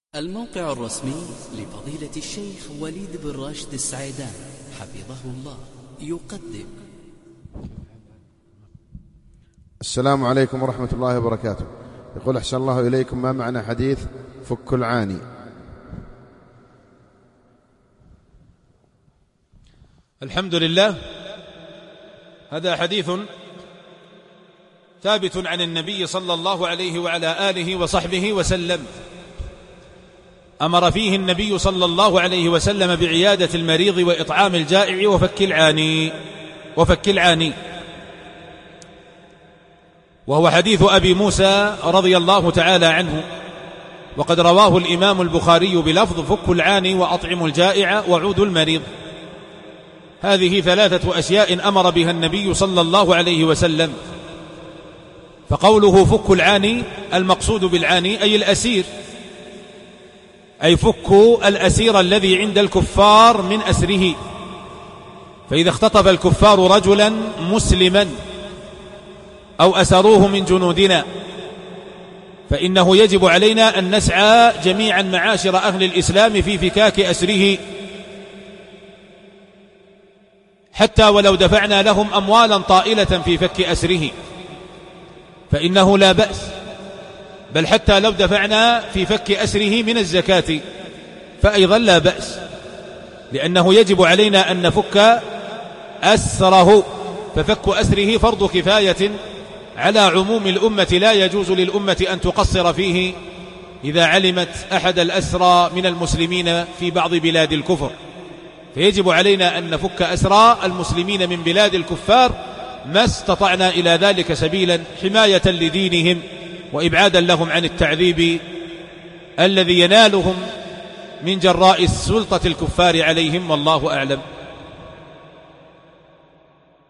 الموقع الرسمي لفضيلة الشيخ وليد بن راشد السعيدان حفظه الله يقدم. السلام عليكم ورحمة الله وبركاته. يقول أحسن الله إليكم، ما معنى حديث فك العاني؟ الحمد لله، هذا حديث ثابت عن النبي صلى الله عليه وعلى آله وصحبه وسلم. أمر فيه النبي صلى الله عليه وسلم بعيادة المريض وإطعام الجائع وفك العاني. وهو حديث أبي موسى رضي الله تعالى عنه، وقد رواه الإمام البخاري بلفظ فك العاني وأطعم الجائع وعود المريض. هذه ثلاثة أشياء أمر بها النبي صلى الله عليه وسلم. فقوله فك العاني، المقصود بالعاني أي الأسير، أي فك الأسير الذي عند الكفار من أسره. فإذا اختطف الكفار رجلا مسلما أو أسروه من جنودنا فإنه يجب علينا أن نسعى جميعا معاشر أهل الإسلام في فكاك أسره، حتى ولو دفعنا لهم أموالا طائلة في فك أسره فإنه لا بأس، بل حتى لو دفعنا في فك أسره من الزكاة فأيضا لا بأس، لأنه يجب علينا أن نفك أسره. ففك أسره فرض كفاية على عموم الأمة، لا يجوز للأمة أن تقصر فيه إذا علمت أحد الأسرى من المسلمين في بعض بلاد الكفر. فيجب علينا أن نفك أسرى المسلمين من بلاد الكفار ما استطعنا إلى ذلك سبيلا، حماية لدينهم وإبعادا لهم عن التعذيب الذي ينالهم من جراء سلطة الكفار عليهم، والله أعلم.